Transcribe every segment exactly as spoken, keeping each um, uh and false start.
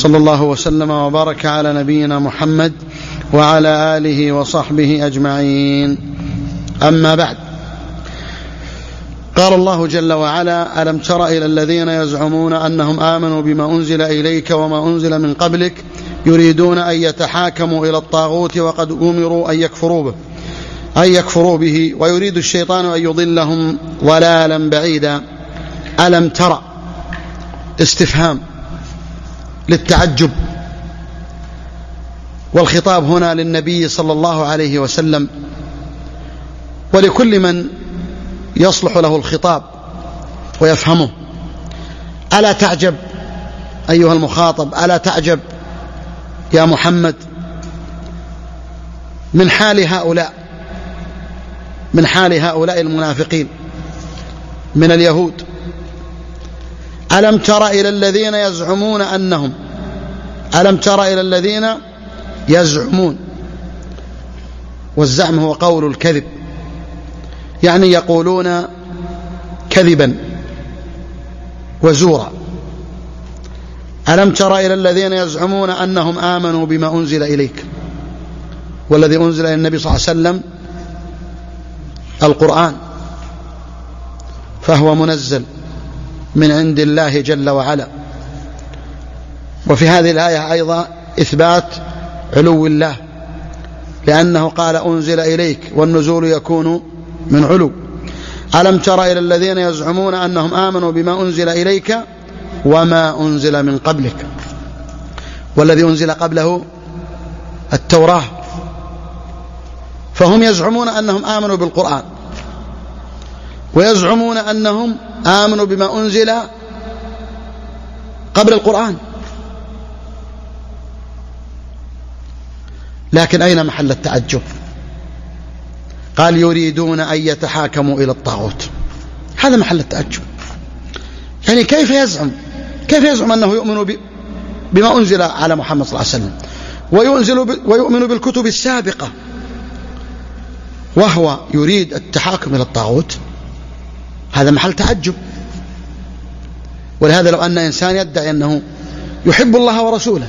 صلى الله وسلم وبارك على نبينا محمد وعلى آله وصحبه أجمعين. أما بعد، قال الله جل وعلا: ألم تر إلى الذين يزعمون أنهم آمنوا بما أنزل إليك وما أنزل من قبلك يريدون أن يتحاكموا إلى الطاغوت وقد أمروا أن يكفروا به أن يكفروا به ويريد الشيطان أن يضلهم ضلالا بعيدا. ألم تر استفهام للتعجب، والخطاب هنا للنبي صلى الله عليه وسلم ولكل من يصلح له الخطاب ويفهمه. ألا تعجب أيها المخاطب، ألا تعجب يا محمد من حال هؤلاء من حال هؤلاء المنافقين من اليهود؟ ألم تر إلى الذين يزعمون أنهم ألم تر إلى الذين يزعمون، والزعم هو قول الكذب، يعني يقولون كذبا وزورا. ألم تر إلى الذين يزعمون أنهم آمنوا بما أنزل إليك، والذي أنزل إلى النبي صلى الله عليه وسلم القرآن، فهو منزل من عند الله جل وعلا. وفي هذه الآية أيضا إثبات علو الله، لأنه قال أنزل إليك والنزول يكون من علو. ألم تر إلى الذين يزعمون أنهم آمنوا بما أنزل إليك وما أنزل من قبلك، والذي أنزل قبله التوراة، فهم يزعمون أنهم آمنوا بالقرآن ويزعمون أنهم آمنوا بما أنزل قبل القرآن، لكن أين محل التعجب؟ قال يريدون أن يتحاكموا إلى الطاغوت، هذا محل التعجب. يعني كيف يزعم كيف يزعم أنه يؤمن بما أنزل على محمد صلى الله عليه وسلم وينزل ويؤمن بالكتب السابقة، وهو يريد التحاكم إلى الطاغوت؟ هذا محل تعجب. ولهذا لو أن إنسان يدعي أنه يحب الله ورسوله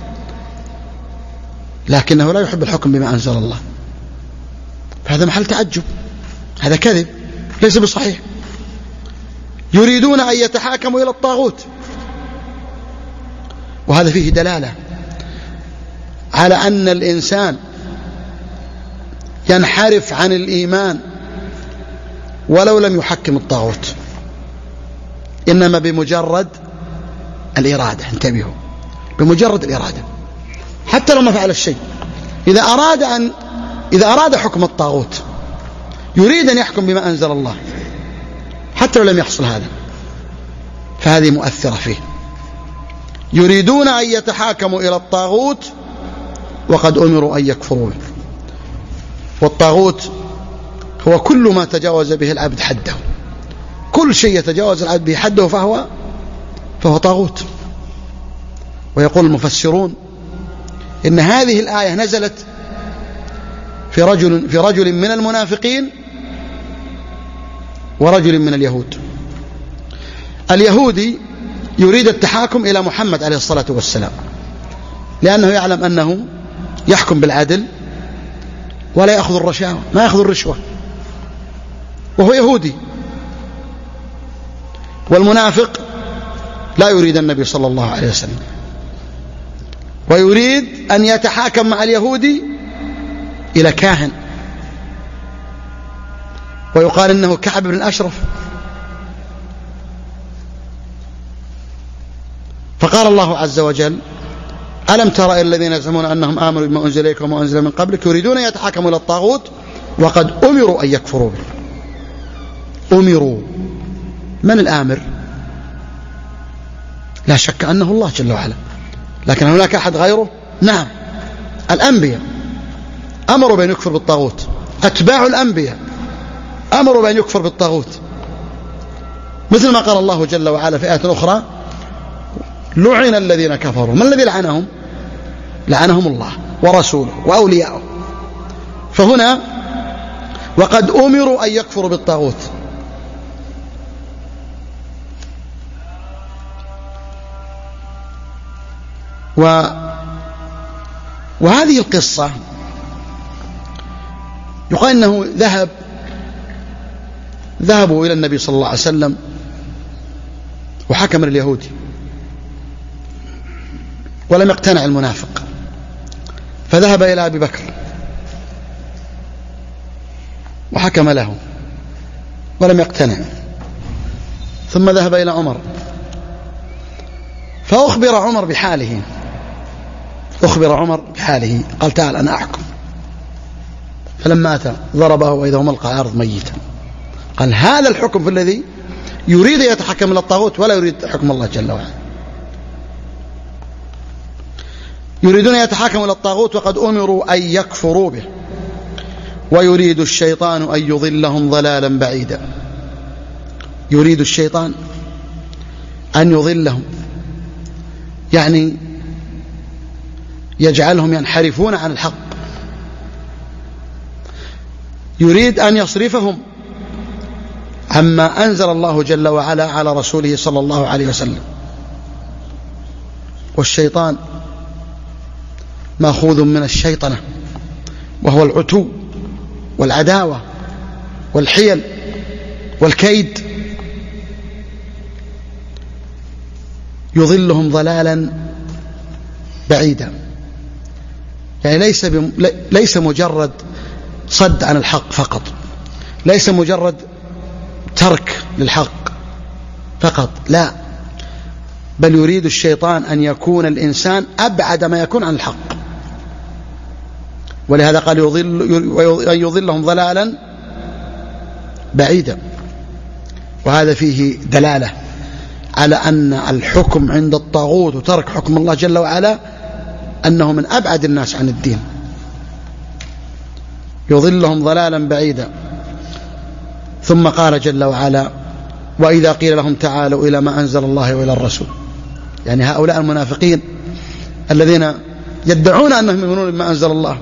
لكنه لا يحب الحكم بما أنزل الله، فهذا محل تعجب، هذا كذب ليس بصحيح. يريدون أن يتحاكموا إلى الطاغوت، وهذا فيه دلالة على أن الإنسان ينحرف عن الإيمان ولو لم يحكم الطاغوت، إنما بمجرد الإرادة. انتبهوا، بمجرد الإرادة، حتى لو ما فعل الشيء، إذا أراد أن إذا أراد حكم الطاغوت، يريد أن يحكم بما أنزل الله حتى لو لم يحصل هذا، فهذه مؤثرة فيه. يريدون أن يتحاكموا إلى الطاغوت وقد أمروا أن يكفروا به. والطاغوت هو كل ما تجاوز به العبد حده، كل شيء يتجاوز العبد به حده فهو فهو طاغوت. ويقول المفسرون إن هذه الآية نزلت في رجل في رجل من المنافقين ورجل من اليهود. اليهودي يريد التحاكم إلى محمد عليه الصلاة والسلام، لأنه يعلم أنه يحكم بالعدل ولا يأخذ الرشاوى، ما يأخذ الرشوة، وهو يهودي. والمنافق لا يريد النبي صلى الله عليه وسلم، ويريد أن يتحاكم مع اليهودي إلى كاهن، ويقال إنه كعب بن الأشرف. فقال الله عز وجل: ألم تر إلى الذين يزعمون أنهم آمنوا بما أنزل إليك وما أنزل من قبلك يريدون أن يتحاكموا إلى الطاغوت وقد أمروا أن يكفروا به. أمروا، من الآمر؟ لا شك أنه الله جل وعلا، لكن هناك أحد غيره؟ نعم، الأنبياء أمروا بأن يكفر بالطاغوت، أتباع الأنبياء أمروا بأن يكفر بالطاغوت، مثل ما قال الله جل وعلا في آية أخرى: لعن الذين كفروا. من الذي لعنهم؟ لعنهم الله ورسوله وأولياؤه. فهنا وقد أمروا أن يكفروا بالطاغوت. و وهذه القصة يقال أنه ذهب ذهبوا إلى النبي صلى الله عليه وسلم وحكم اليهودي ولم يقتنع المنافق، فذهب إلى أبي بكر وحكم له ولم يقتنع، ثم ذهب إلى عمر فأخبر عمر بحاله أخبر عمر بحاله قال تعال أنا أحكم، فلما أتى ضربه وإذا هو ملقى الأرض ميتا. قال هذا الحكم في الذي يريد أن يتحكم إلى الطاغوت ولا يريد حكم الله جل وعلا. يريدون أن يتحكموا إلى الطاغوت وقد أمروا أن يكفروا به، ويريد الشيطان أن يضلهم ضلالا بعيدا. يريد الشيطان أن يضلهم، يعني يجعلهم ينحرفون عن الحق، يريد أن يصرفهم عما أنزل الله جل وعلا على رسوله صلى الله عليه وسلم. والشيطان مأخوذ من الشيطنة، وهو العتو والعداوة والحيل والكيد. يضلهم ضلالا بعيدا، يعني ليس بم... ليس مجرد صد عن الحق فقط، ليس مجرد ترك للحق فقط، لا، بل يريد الشيطان أن يكون الإنسان أبعد ما يكون عن الحق. ولهذا قال يضل أن يضلهم ضلالا بعيدا. وهذا فيه دلالة على أن الحكم عند الطاغوت وترك حكم الله جل وعلا أنه من أبعد الناس عن الدين. يضلهم ضلالا بعيدا. ثم قال جل وعلا وإذا قيل لهم تعالوا إلى ما أنزل الله وإلى الرسول، يعني هؤلاء المنافقين الذين يدعون أنهم يؤمنون بما أنزل الله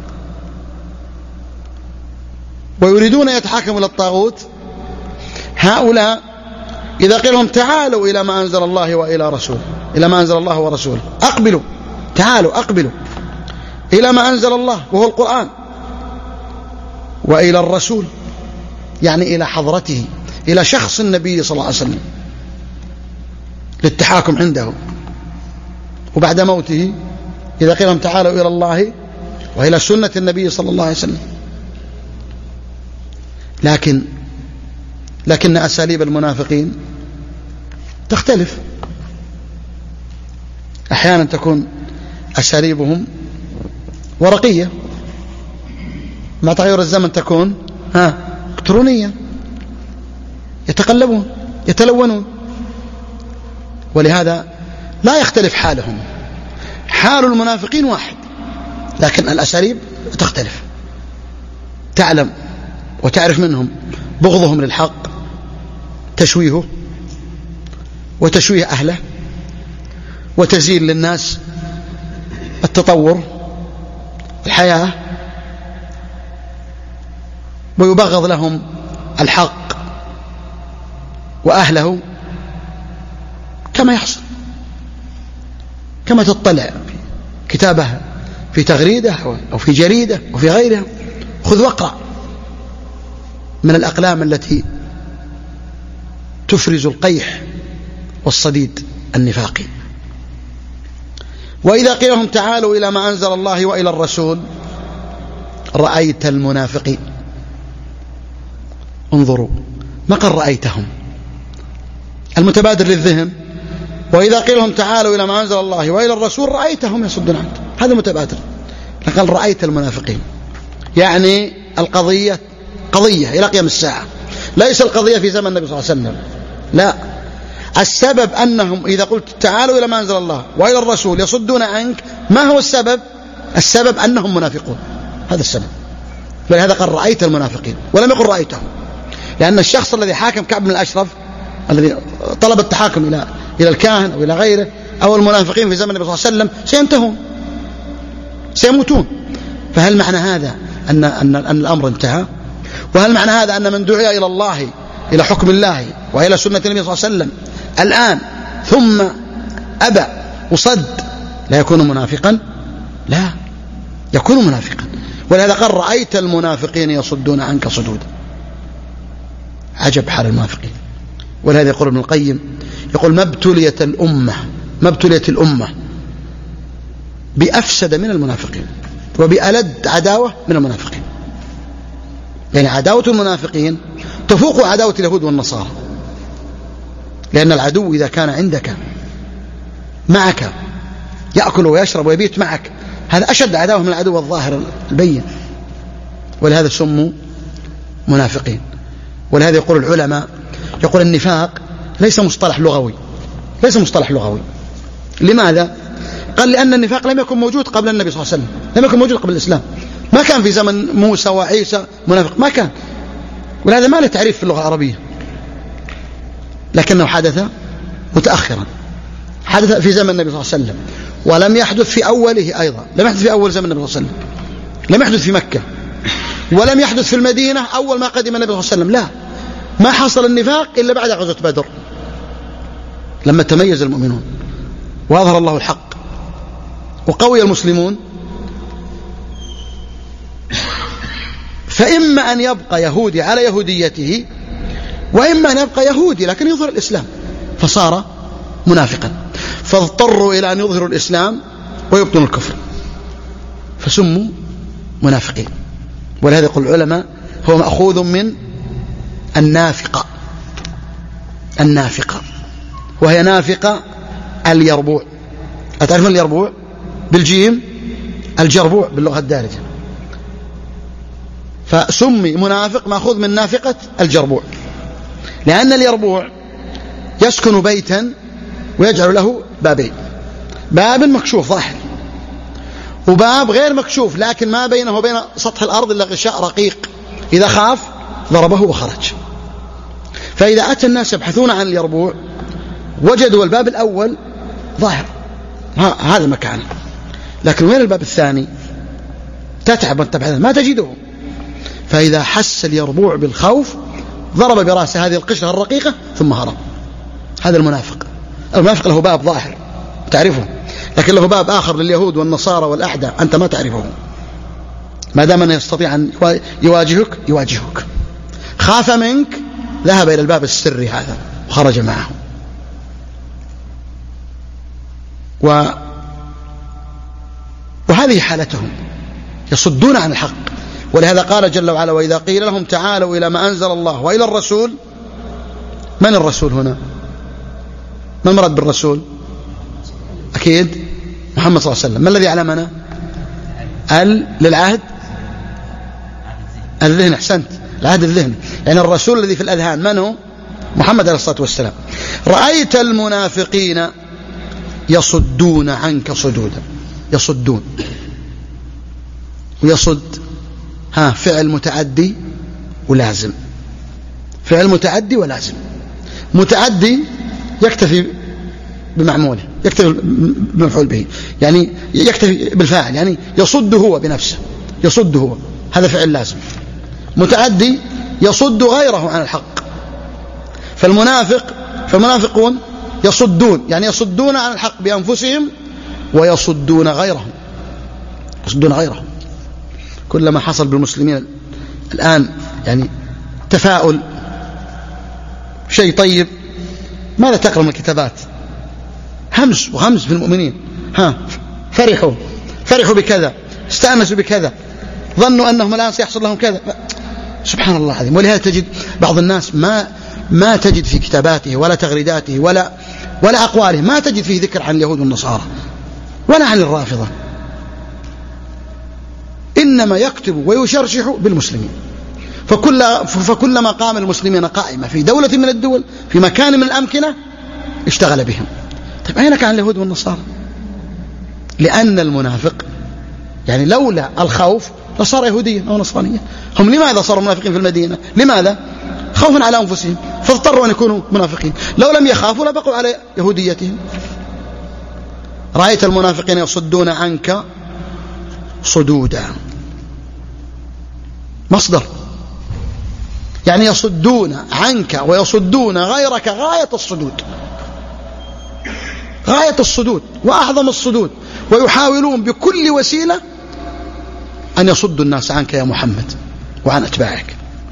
ويريدون أن يتحاكموا إلى الطاغوت، هؤلاء إذا قيل لهم تعالوا إلى ما أنزل الله وإلى رسوله، إلى ما أنزل الله ورسوله، أقبلوا، تعالوا أقبلوا إلى ما أنزل الله وهو القرآن، وإلى الرسول يعني إلى حضرته، إلى شخص النبي صلى الله عليه وسلم للتحاكم عنده. وبعد موته إذا قيل لهم تعالوا إلى الله وإلى سنة النبي صلى الله عليه وسلم. لكن لكن أساليب المنافقين تختلف، أحيانا تكون أساليبهم ورقية، مع تغير الزمن تكون ها إلكترونية، يتقلبون يتلونون. ولهذا لا يختلف حالهم، حال المنافقين واحد، لكن الأساليب تختلف. تعلم وتعرف منهم بغضهم للحق، تشويهه وتشويه أهله، وتزيين للناس التطور الحياة، ويبغض لهم الحق وأهله كما يحصل، كما تطلع في كتابها في تغريدة أو في جريدة أو في غيرها. خذ واقرأ من الأقلام التي تفرز القيح والصديد النفاقي. وإذا قيل لهم تعالوا إلى ما أنزل الله وإلى الرسول رأيت المنافقين. انظروا ما قد رأيتهم، المتبادر للذهن وإذا قيل لهم تعالوا إلى ما أنزل الله وإلى الرسول رأيتهم يصدون عنه، هذا متبادر. لقد رأيت المنافقين، يعني القضية قضية إلى قيام الساعة، ليس القضية في زمن النبي صلى الله عليه وسلم، لا. السبب أنهم إذا قلت تعالوا إلى ما أنزل الله وإلى الرسول يصدون عنك، ما هو السبب؟ السبب أنهم منافقون، هذا السبب. ولهذا قال رأيت المنافقين ولم يقل رأيتهم، لأن الشخص الذي حاكم كعب بن الأشرف الذي طلب التحاكم إلى إلى الكاهن أو إلى غيره أو المنافقين في زمن النبي صلى الله عليه وسلم سينتهون، سيموتون. فهل معنى هذا أن أن أن الأمر انتهى؟ وهل معنى هذا أن من دعي إلى الله إلى حكم الله وإلى سنة النبي صلى الله عليه وسلم الآن ثم أبى وصد لا يكون منافقا؟ لا، يكون منافقا. ولهذا قال رأيت المنافقين يصدون عنك صدودا. عجب حال المنافقين. ولهذا يقول ابن القيم، يقول ما ابتليت الأمة ما ابتليت الأمة بأفسد من المنافقين وبألد عداوة من المنافقين. يعني عداوة المنافقين تفوق عداوة اليهود والنصارى، لأن العدو إذا كان عندك معك يأكل ويشرب ويبيت معك، هذا أشد عداوة من العدو الظاهر البين. ولهذا سموا منافقين. ولهذا يقول العلماء، يقول النفاق ليس مصطلح لغوي، ليس مصطلح لغوي. لماذا؟ قال لأن النفاق لم يكن موجود قبل النبي صلى الله عليه وسلم، لم يكن موجود قبل الإسلام. ما كان في زمن موسى وعيسى منافق، ما كان. ولهذا ما له تعريف في اللغة العربية، لكنه حدث متأخرا، حدث في زمن النبي صلى الله عليه وسلم، ولم يحدث في أوله أيضا، لم يحدث في أول زمن النبي صلى الله عليه وسلم، لم يحدث في مكة، ولم يحدث في المدينة أول ما قدم النبي صلى الله عليه وسلم. لا، ما حصل النفاق إلا بعد غزوة بدر لما تميز المؤمنون وأظهر الله الحق وقوي المسلمون. فإما أن يبقى يهودي على يهوديته، وإما أن يبقى يهودي لكن يظهر الإسلام فصار منافقا، فاضطروا إلى أن يظهروا الإسلام ويبطنوا الكفر فسموا منافقين. ولهذا يقول العلماء هو مأخوذ من النافقة، النافقة وهي نافقة اليربوع. أتعرفون اليربوع؟ بالجيم الجربوع باللغة الدارجة. فسمي منافق مأخوذ من نافقة الجربوع، لأن اليربوع يسكن بيتا ويجعل له بابين، باب مكشوف ظاهر وباب غير مكشوف لكن ما بينه وبين سطح الأرض إلا غشاء رقيق، إذا خاف ضربه وخرج. فإذا أتى الناس يبحثون عن اليربوع وجدوا الباب الأول ظاهر هذا مكانه، لكن وين الباب الثاني؟ تتعب وانت تبحث ما تجده. فإذا حس اليربوع بالخوف ضرب برأسه هذه القشرة الرقيقة ثم هرب. هذا المنافق. المنافق له باب ظاهر تعرفه، لكن له باب آخر لليهود والنصارى والأحدى أنت ما تعرفه. ما دام أنه يستطيع أن يواجهك يواجهك، خاف منك ذهب إلى الباب السري هذا وخرج معه. و... وهذه حالتهم، يصدون عن الحق. ولهذا قال جل وعلا وإذا قيل لهم تعالوا إلى ما أنزل الله وإلى الرسول. من الرسول هنا؟ ما المراد بالرسول؟ أكيد محمد صلى الله عليه وسلم. ما الذي علمنا؟ ال للعهد الذهن. أحسنت، العهد الذهن، يعني الرسول الذي في الأذهان من هو؟ محمد عليه الصلاة والسلام. رأيت المنافقين يصدون عنك صدودا. يصدون ويصد ها فعل متعدي ولازم، فعل متعدي ولازم. متعدي يكتفي بمعموله، يكتفي بمفعول به، يعني يكتفي بالفاعل، يعني يصد هو بنفسه، يصد هو، هذا فعل لازم. متعدي يصد غيره عن الحق. فالمنافق فالمنافقون يصدون، يعني يصدون عن الحق بأنفسهم ويصدون غيرهم، يصدون غيرهم. كلما حصل بالمسلمين الآن يعني تفاؤل شيء طيب، ماذا تقرأ من الكتابات؟ همس وهمس في المؤمنين، ها فرحوا فرحوا بكذا، استأنسوا بكذا، ظنوا أنهم الآن سيحصل لهم كذا. سبحان الله العظيم. ولهذا تجد بعض الناس ما ما تجد في كتاباته ولا تغريداته ولا ولا أقواله ما تجد فيه ذكر عن اليهود والنصارى ولا عن الرافضة، إنما يكتب ويشرشح بالمسلمين. فكل فكلما قام المسلمين قائمة في دولة من الدول في مكان من الأمكنة اشتغل بهم. طيب أين كان اليهود والنصارى؟ لأن المنافق يعني لولا الخوف لصار يهوديا أو نصرانيا. هم لماذا صاروا منافقين في المدينة؟ لماذا؟ خوفا على أنفسهم فاضطروا أن يكونوا منافقين. لو لم يخافوا لبقوا على يهوديتهم. رأيت المنافقين يصدون عنك صدودا، مصدر، يعني يصدون عنك ويصدون غيرك غاية الصدود، غاية الصدود وأعظم الصدود، ويحاولون بكل وسيلة أن يصدوا الناس عنك يا محمد وعن أتباعك.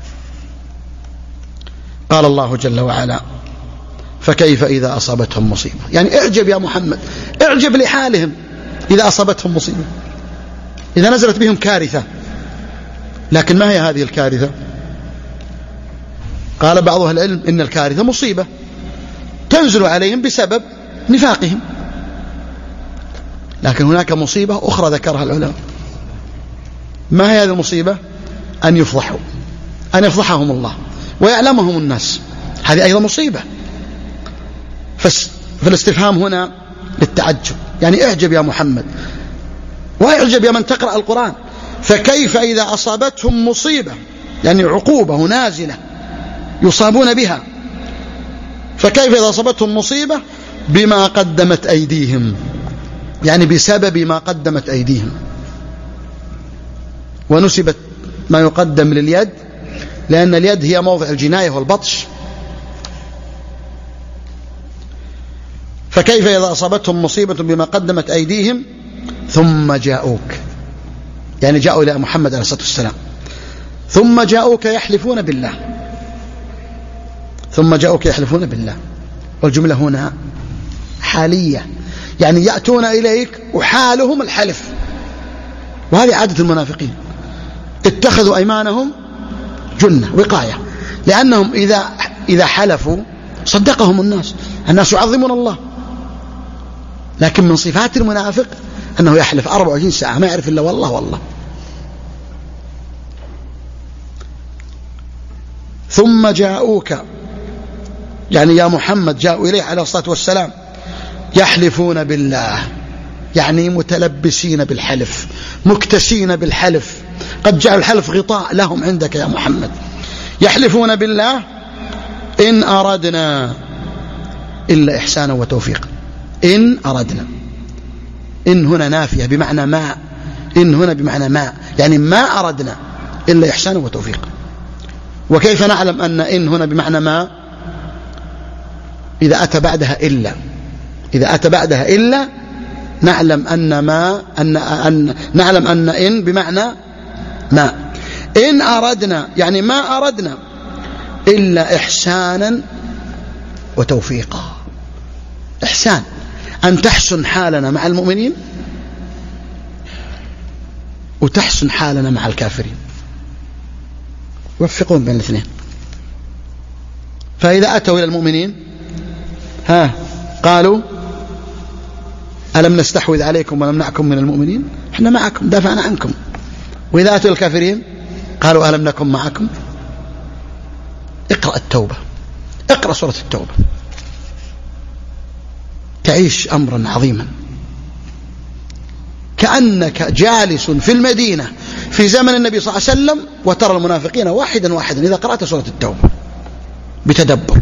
قال الله جل وعلا: فكيف إذا أصابتهم مصيبة. يعني اعجب يا محمد، اعجب لحالهم إذا أصابتهم مصيبة، إذا نزلت بهم كارثة. لكن ما هي هذه الكارثة؟ قال بعض أهل العلم إن الكارثة مصيبة تنزل عليهم بسبب نفاقهم، لكن هناك مصيبة أخرى ذكرها العلماء. ما هي هذه المصيبة؟ أن يفضحوا، أن يفضحهم الله ويعلمهم الناس، هذه أيضا مصيبة. فالاستفهام هنا للتعجب، يعني اعجب يا محمد واعجب يا من تقرأ القرآن. فكيف إذا أصابتهم مصيبة، يعني عقوبة نازلة يصابون بها، فكيف إذا أصابتهم مصيبة بما قدمت أيديهم، يعني بسبب ما قدمت أيديهم. ونسبت ما يقدم لليد لأن اليد هي موضع الجناية والبطش. فكيف إذا أصابتهم مصيبة بما قدمت أيديهم ثم جاءوك، يعني جاءوا إلى محمد عليه الصلاة والسلام، ثم جاءوك يحلفون بالله، ثم جاءوك يحلفون بالله. والجملة هنا حالية، يعني يأتون إليك وحالهم الحلف، وهذه عادة المنافقين، اتخذوا أيمانهم جنة وقاية، لأنهم إذا إذا حلفوا صدقهم الناس، الناس يعظمون الله. لكن من صفات المنافق أنه يحلف أربع وعشرين ساعة ما يعرف إلا والله والله. ثم جاءوك، يعني يا محمد جاءوا إليه عليه الصلاة والسلام يحلفون بالله، يعني متلبسين بالحلف، مكتسين بالحلف، قد جعل الحلف غطاء لهم عندك يا محمد. يحلفون بالله إن أردنا إلا إحسانا وتوفيقا. إن أردنا، إن هنا نافية بمعنى ما، إن هنا بمعنى ما، يعني ما أردنا إلا إحسانا وتوفيقا. وكيف نعلم أن إن هنا بمعنى ما؟ إذا أتى بعدها إلا، إذا أتى بعدها إلا نعلم أن ما أن, أن نعلم أن إن بمعنى ما. إن أردنا يعني ما أردنا إلا إحسانا وتوفيقا. إحسان أن تحسن حالنا مع المؤمنين وتحسن حالنا مع الكافرين، يوفقون بين الاثنين. فإذا أتوا إلى المؤمنين ها قالوا ألم نستحوذ عليكم ونمنعكم من المؤمنين، احنا معكم دافعنا عنكم. وإذا أتوا الكافرين قالوا ألم نكن معكم. اقرأ التوبة، اقرأ سورة التوبة، تعيش أمرا عظيما، كأنك جالس في المدينة في زمن النبي صلى الله عليه وسلم وترى المنافقين واحدا واحدا إذا قرأت سورة التوبة بتدبر.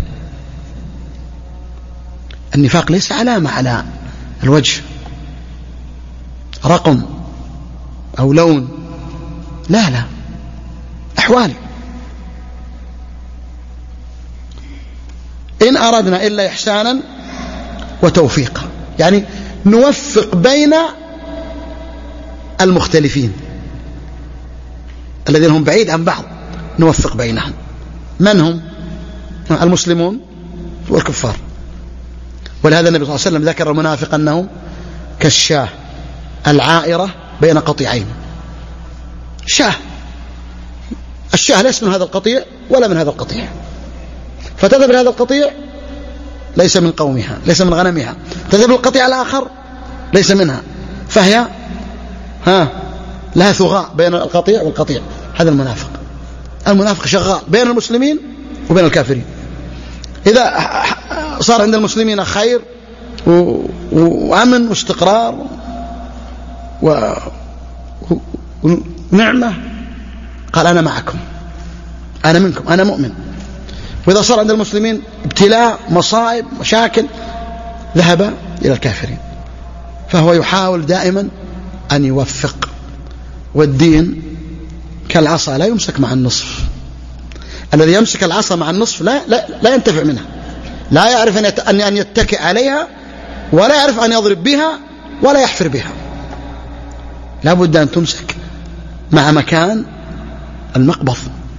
النفاق ليس علامة على الوجه، رقم أو لون، لا لا، أحوال. إن أردنا إلا إحسانا وتوفيقا، يعني نوفق بين المختلفين الذين هم بعيد عن بعض، نوفق بينهم. من هم؟ المسلمون والكفار. ولهذا النبي صلى الله عليه وسلم ذكر المنافق أنه كالشاة العائرة بين قطيعين. شاة، الشاة ليس من هذا القطيع ولا من هذا القطيع، فتذهب إلى هذا القطيع ليس من قومها، ليس من غنمها، تذهب للقطيع الآخر ليس منها، فهي ها لها ثغاء بين القطيع والقطيع. هذا المنافق. المنافق شغال بين المسلمين وبين الكافرين. إذا صار عند المسلمين خير وأمن واستقرار ونعمة قال أنا معكم، أنا منكم، أنا مؤمن. وإذا صار عند المسلمين ابتلاء، مصائب، مشاكل، ذهب إلى الكافرين. فهو يحاول دائما أن يوفق. والدين كالعصا لا يمسك مع النصف. الذي يمسك العصا مع النصف لا, لا, لا ينتفع منها، لا يعرف أن يتكئ عليها ولا يعرف أن يضرب بها ولا يحفر بها، لا بد أن تمسك مع مكان المقبض.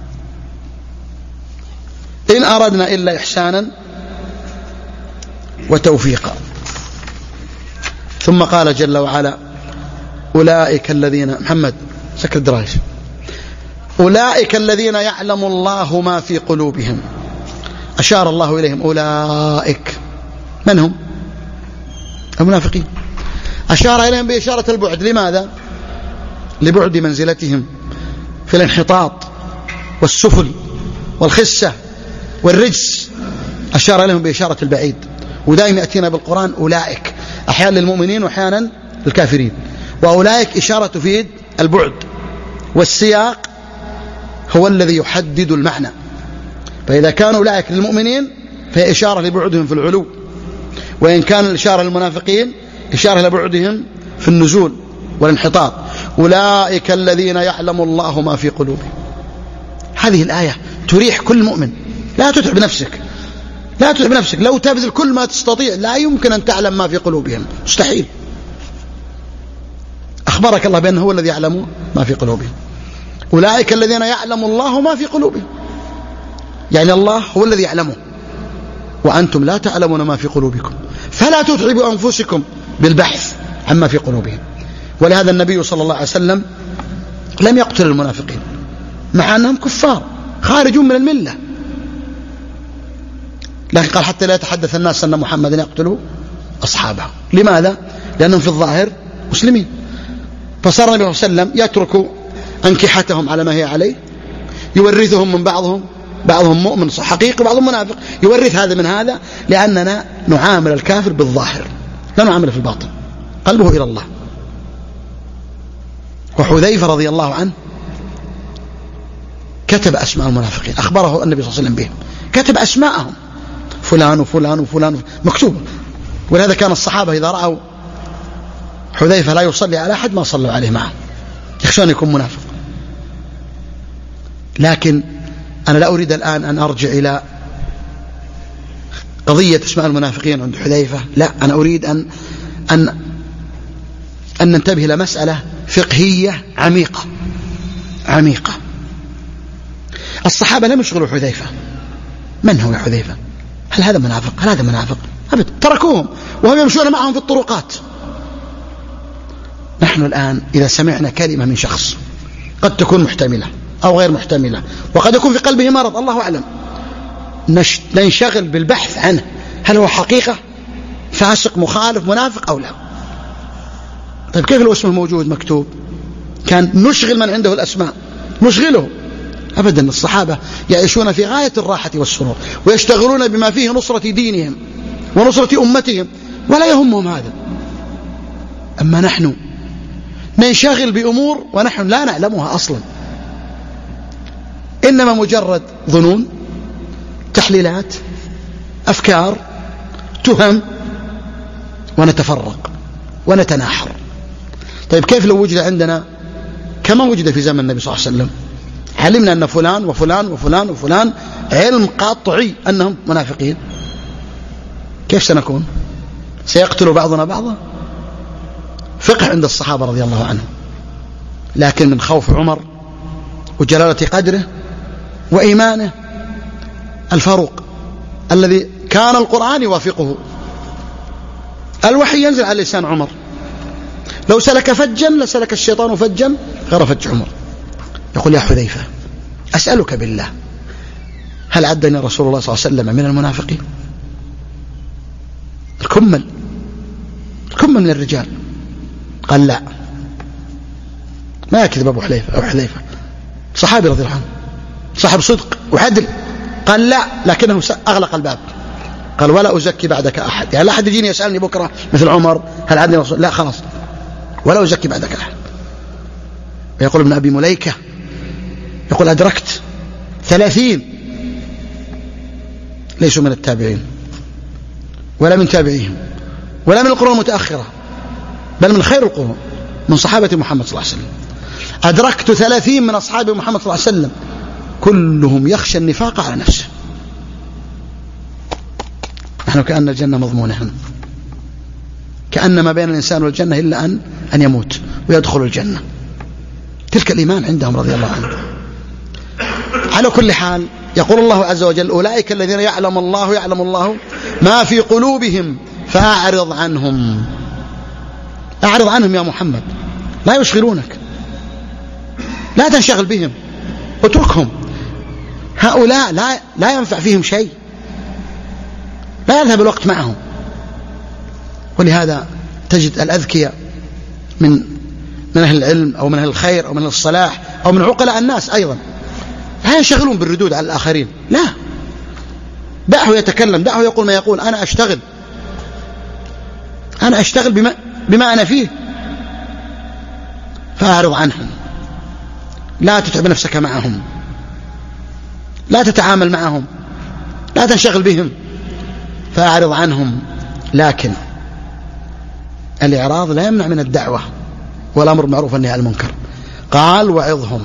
إن أردنا إلا إحسانا وتوفيقا. ثم قال جل وعلا أولئك الذين محمد سكر الدرايش أولئك الذين يعلم الله ما في قلوبهم. أشار الله إليهم أولئك، من هم؟ المنافقين. أشار إليهم بإشارة البعد. لماذا؟ لبعد منزلتهم في الانحطاط والسفل والخسة والرجس، أشار إليهم بإشارة البعيد. ودائما يأتينا بالقرآن أولئك، أحيانا للمؤمنين وأحيانا للكافرين، وأولئك إشارة تفيد البعد، والسياق هو الذي يحدد المعنى. فإذا كانوا أولئك للمؤمنين فهي إشارة لبعدهم في العلو، وإن كان الإشارة للمنافقين إشارة لبعدهم في النزول والانحطاط. أولئك الذين يعلم الله ما في قلوبهم. هذه الآية تريح كل مؤمن. لا تتعب نفسك، لا تتعب نفسك. لو تبذل كل ما تستطيع لا يمكن أن تعلم ما في قلوبهم، مستحيل. أخبرك الله بأنه هو الذي يعلم ما في قلوبهم. أولئك الذين يعلم الله ما في قلوبهم، يعني الله هو الذي يعلمه، وأنتم لا تعلمون ما في قلوبكم، فلا تتعبوا أنفسكم بالبحث عما في قلوبهم. ولهذا النبي صلى الله عليه وسلم لم يقتل المنافقين مع أنهم كفار خارجون من الملة، لكن قال حتى لا يتحدث الناس أن محمدا يقتل أصحابه. لماذا؟ لأنهم في الظاهر مسلمين. فصار النبي صلى الله عليه وسلم يترك أنكحتهم على ما هي عليه، يورثهم من بعضهم، بعضهم مؤمن حقيقي وبعضهم منافق، يورث هذا من هذا، لأننا نعامل الكافر بالظاهر لا نعامله في الباطن، قلبه إلى الله. وحذيفة رضي الله عنه كتب أسماء المنافقين، أخبره النبي صلى الله عليه وسلم بهم، كتب أسماءهم فلان وفلان وفلان مكتوبة. ولهذا كان الصحابة إذا رأوا حذيفة لا يصلي على أحد ما صلوا عليه معه، يخشون يكون منافق. لكن أنا لا أريد الآن أن أرجع إلى قضية اسماء المنافقين عند حذيفة، لا، أنا أريد أن أن أن ننتبه إلى مسألة فقهية عميقة عميقة. الصحابة لم يشغلوا حذيفة. من هو حذيفة؟ هل هذا منافق؟ هل هذا منافق؟ أبدا، تركوهم وهم يمشون معهم في الطرقات. نحن الآن إذا سمعنا كلمة من شخص قد تكون محتملة أو غير محتملة، وقد يكون في قلبه مرض، الله أعلم، ننشغل بالبحث عنه، هل هو حقيقة فاسق مخالف منافق أو لا؟ طيب كيف لو اسمه موجود مكتوب؟ كان نشغل من عنده الأسماء، نشغله. أبدا، الصحابة يعيشون في غاية الراحة والسرور، ويشتغلون بما فيه نصرة دينهم ونصرة أمتهم، ولا يهمهم هذا. أما نحن ننشغل بأمور ونحن لا نعلمها أصلا، إنما مجرد ظنون، تحليلات، أفكار، تهم، ونتفرق ونتناحر. طيب كيف لو وجد عندنا كما وجد في زمن النبي صلى الله عليه وسلم، علمنا أن فلان وفلان وفلان وفلان علم قاطعي أنهم منافقين، كيف سنكون؟ سيقتل بعضنا بعضا؟ فقه عند الصحابة رضي الله عنهم، لكن من خوف عمر وجلالة قدره وإيمانه الفاروق الذي كان القرآن يوافقه، الوحي ينزل على لسان عمر، لو سلك فجا لسلك الشيطان فجا غير فج عمر. يقول يا حذيفة أسألك بالله هل عدني رسول الله صلى الله عليه وسلم من المنافقين؟ الكمل الكمل من الرجال. قال لا، ما يكذب أبو حذيفة، أبو حذيفة صحابي رضي الله عنه، صاحب صدق وعدل. قال لا، لكنه أغلق الباب، قال ولا أزكي بعدك أحد، يعني لا أحد يجيني يسألني بكرة مثل عمر هل عدني رسول، لا خلاص، ولا أزكي بعدك أحد. ويقول ابن أبي مليكة، يقول أدركت ثلاثين ليسوا من التابعين ولا من تابعيهم ولا من القرون المتأخرة، بل من خير القرون، من صحابة محمد صلى الله عليه وسلم. أدركت ثلاثين من أصحاب محمد صلى الله عليه وسلم كلهم يخشى النفاق على نفسه. نحن كأن الجنة مضمونة، كأن ما بين الإنسان والجنة إلا أن أن يموت ويدخل الجنة. تلك الإيمان عندهم رضي الله عنهم. على كل حال يقول الله عز وجل أولئك الذين يعلم الله يعلم الله ما في قلوبهم فأعرض عنهم. أعرض عنهم يا محمد، لا يشغلونك، لا تنشغل بهم، اتركهم. هؤلاء لا, لا ينفع فيهم شيء، لا يذهب الوقت معهم. ولهذا تجد الأذكياء من من أهل العلم أو من أهل الخير أو من أهل الصلاح أو من عقلاء الناس أيضا لا ينشغلون بالردود على الآخرين، لا، دعه يتكلم، دعه يقول ما يقول. أنا أشتغل أنا أشتغل بما, بما أنا فيه. فأعرض عنهم، لا تتعب نفسك معهم، لا تتعامل معهم، لا تنشغل بهم، فأعرض عنهم. لكن الإعراض لا يمنع من الدعوة والأمر بالمعروف والنهي عن المنكر. قال وعظهم،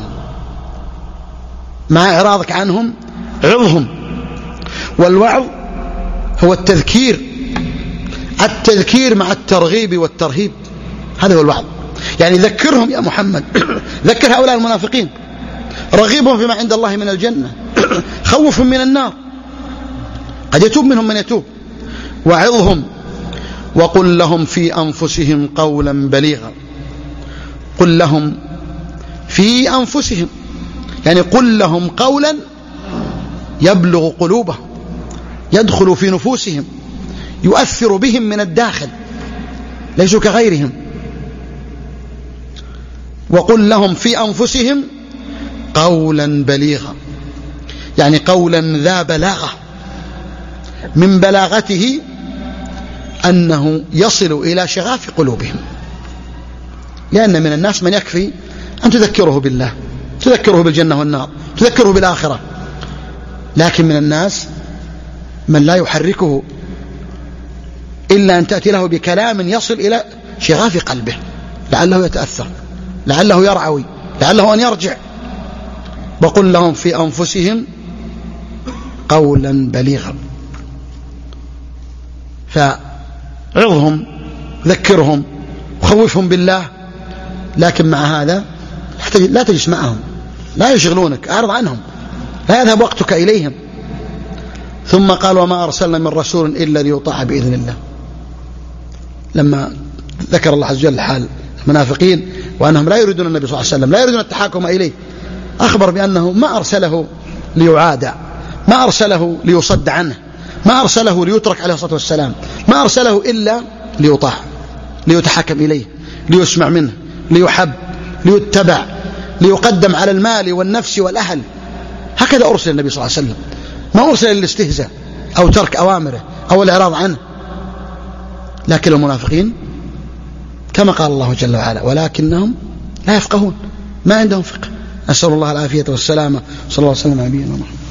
مع إعراضك عنهم عظهم. والوعظ هو التذكير، التذكير مع الترغيب والترهيب، هذا هو الوعظ. يعني ذكرهم يا محمد، ذكر هؤلاء المنافقين، رغبهم فيما عند الله من الجنة، خوفهم من النار، قد يتوب منهم من يتوب. وعظهم وقل لهم في أنفسهم قولا بليغا. قل لهم في أنفسهم، يعني قل لهم قولا يبلغ قلوبهم، يدخل في نفوسهم، يؤثر بهم من الداخل، ليسوا كغيرهم. وقل لهم في أنفسهم قولا بليغا، يعني قولا ذا بلاغة، من بلاغته أنه يصل إلى شغاف قلوبهم. لأن من الناس من يكفي أن تذكره بالله، تذكره بالجنة والنار، تذكره بالآخرة. لكن من الناس من لا يحركه إلا أن تأتي له بكلام يصل إلى شغاف قلبه، لعله يتأثر، لعله يرعوي، لعله أن يرجع. وقل لهم في أنفسهم قولا بليغا. فعظهم، ذكرهم، خوفهم بالله، لكن مع هذا لا تجلس معهم، لا يشغلونك، أعرض عنهم، لا يذهب وقتك إليهم. ثم قال وما أرسلنا من رسول إلا ليطاع بإذن الله. لما ذكر الله عز وجل حال المنافقين وأنهم لا يريدون النبي صلى الله عليه وسلم، لا يريدون التحاكم إليه، أخبر بأنه ما أرسله ليعادى، ما أرسله ليصد عنه، ما أرسله ليترك عليه الصلاة والسلام، ما أرسله إلا ليطاع، ليتحكم إليه، ليسمع منه، ليحب، ليتبع، ليقدم على المال والنفس والأهل. هكذا أرسل النبي صلى الله عليه وسلم، ما أرسل للاستهزاء أو ترك أوامره أو الإعراض عنه. لكن المنافقين كما قال الله جل وعلا ولكنهم لا يفقهون، ما عندهم فقه. أسأل الله العافية والسلامة. صلى الله عليه وسلم على نبينا محمد.